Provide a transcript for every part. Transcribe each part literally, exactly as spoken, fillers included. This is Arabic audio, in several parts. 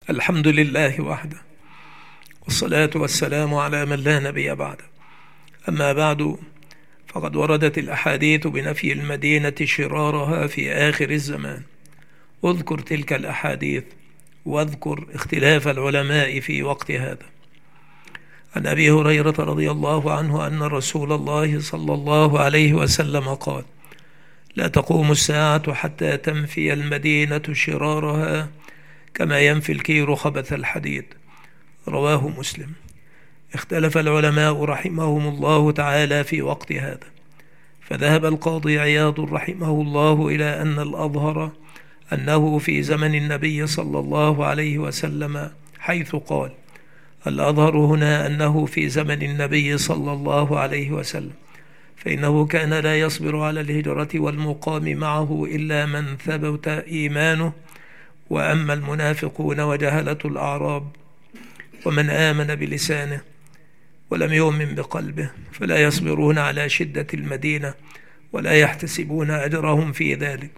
الحمد لله وحده، والصلاة والسلام على من لا نبي بعده. أما بعد، فقد وردت الأحاديث بنفي المدينة شرارها في آخر الزمان. اذكر تلك الأحاديث واذكر اختلاف العلماء في وقت هذا. عن أبي هريرة رضي الله عنه أن رسول الله صلى الله عليه وسلم قال: لا تقوم الساعة حتى تنفي المدينة شرارها كما ينفي الكير خبث الحديد. رواه مسلم. اختلف العلماء رحمهم الله تعالى في وقت هذا، فذهب القاضي عياض رحمه الله إلى أن الأظهر أنه في زمن النبي صلى الله عليه وسلم، حيث قال: الأظهر هنا أنه في زمن النبي صلى الله عليه وسلم، فإنه كان لا يصبر على الهجرة والمقام معه إلا من ثبت إيمانه، وأما المنافقون وجهلة الأعراب ومن آمن بلسانه ولم يؤمن بقلبه فلا يصبرون على شدة المدينة ولا يحتسبون أجرهم في ذلك،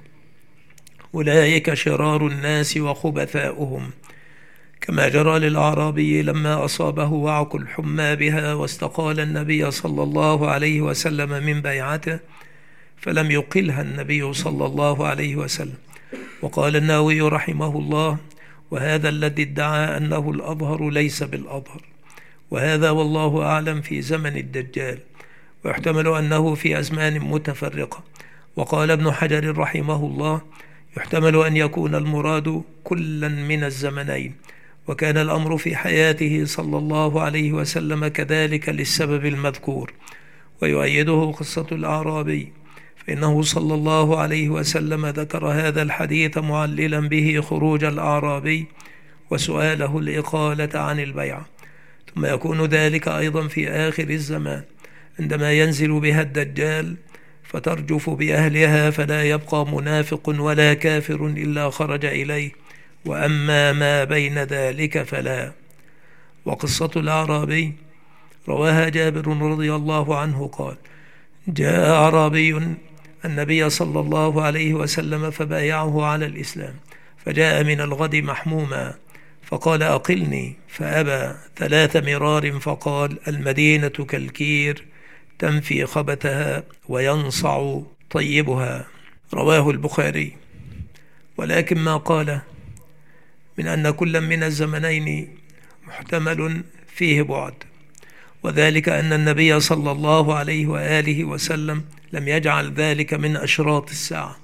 أولئك شرار الناس وخبثاؤهم، كما جرى للأعرابي لما أصابه وعك الحمى بها واستقال النبي صلى الله عليه وسلم من بيعته فلم يقلها النبي صلى الله عليه وسلم. وقال النووي رحمه الله: وهذا الذي ادعى أنه الأظهر ليس بالأظهر، وهذا والله أعلم في زمن الدجال، ويحتمل أنه في أزمان متفرقة. وقال ابن حجر رحمه الله: يحتمل أن يكون المراد كلا من الزمنين، وكان الأمر في حياته صلى الله عليه وسلم كذلك للسبب المذكور. ويؤيده قصة الأعرابي، فإنه صلى الله عليه وسلم ذكر هذا الحديث معللا به خروج الأعرابي وسؤاله الإقالة عن البيعة. ثم يكون ذلك أيضا في آخر الزمان عندما ينزل بها الدجال فترجف بأهلها، فلا يبقى منافق ولا كافر إلا خرج إليه، وأما ما بين ذلك فلا. وقصة الأعرابي رواها جابر رضي الله عنه قال: جاء أعرابي النبي صلى الله عليه وسلم فبايعه على الإسلام، فجاء من الغد محموما فقال: أقلني، فأبى ثلاث مرار، فقال: المدينة كالكير تنفي خبثها وينصع طيبها. رواه البخاري. ولكن ما قال من أن كل من الزمنين محتمل فيه بعد، وذلك أن النبي صلى الله عليه وآله وسلم لم يجعل ذلك من أشراط الساعة،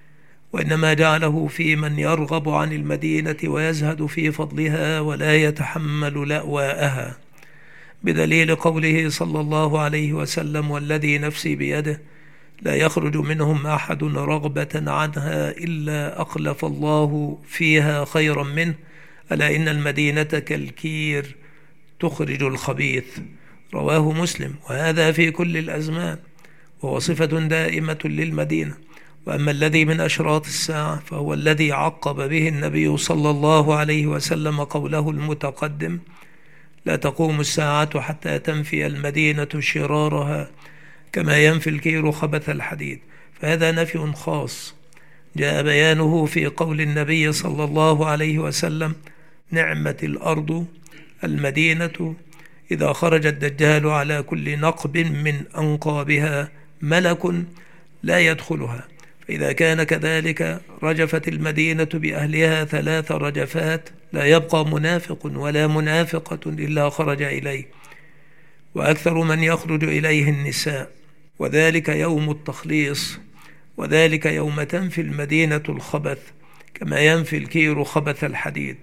وإنما جعله في من يرغب عن المدينة ويزهد في فضلها ولا يتحمل لأواءها، بدليل قوله صلى الله عليه وسلم: والذي نفسي بيده لا يخرج منهم أحد رغبة عنها إلا أخلف الله فيها خيرا منه، ألا إن المدينة كالكير تخرج الخبيث. رواه مسلم. وهذا في كل الأزمان، وهو صفة دائمة للمدينة. وأما الذي من أشراط الساعة فهو الذي عقب به النبي صلى الله عليه وسلم قوله المتقدم: لا تقوم الساعة حتى تنفي المدينة شرارها كما ينفي الكير خبث الحديد. فهذا نفي خاص جاء بيانه في قول النبي صلى الله عليه وسلم: نعمة الأرض المدينة إذا خرج الدجال على كل نقب من أنقابها ملك لا يدخلها، فإذا كان كذلك رجفت المدينة بأهلها ثلاث رجفات لا يبقى منافق ولا منافقة إلا خرج إليه، وأكثر من يخرج إليه النساء، وذلك يوم التخليص، وذلك يوم تنفي المدينة الخبث كما ينفي الكير خبث الحديد.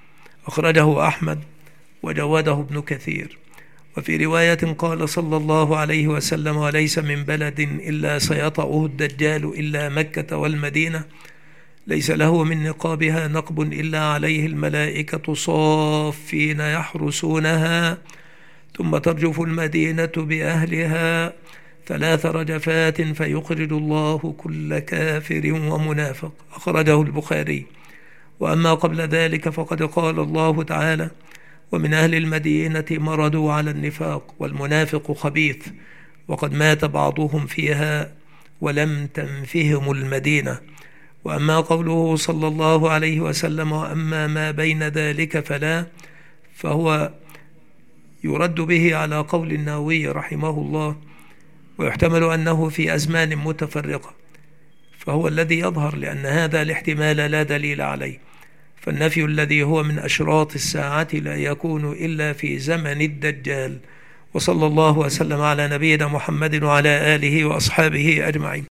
أخرجه أحمد وجوده ابن كثير. وفي رواية قال صلى الله عليه وسلم: وليس من بلد إلا سيطأه الدجال إلا مكة والمدينة، ليس له من نقابها نقب إلا عليه الملائكة صافين يحرسونها، ثم ترجف المدينة بأهلها ثلاث رجفات فيخرج الله كل كافر ومنافق. أخرجه البخاري. وأما قبل ذلك فقد قال الله تعالى: ومن أهل المدينة مردوا على النفاق والمنافق خبيث، وقد مات بعضهم فيها ولم تنفهم المدينة. وأما قوله صلى الله عليه وسلم وأما ما بين ذلك فلا، فهو يرد به على قول النووي رحمه الله، ويحتمل أنه في أزمان متفرقة، فهو الذي يظهر، لأن هذا الاحتمال لا دليل عليه. فالنفي الذي هو من أشراط الساعة لا يكون إلا في زمن الدجال. وصلى الله وسلم على نبينا محمد وعلى آله وأصحابه أجمعين.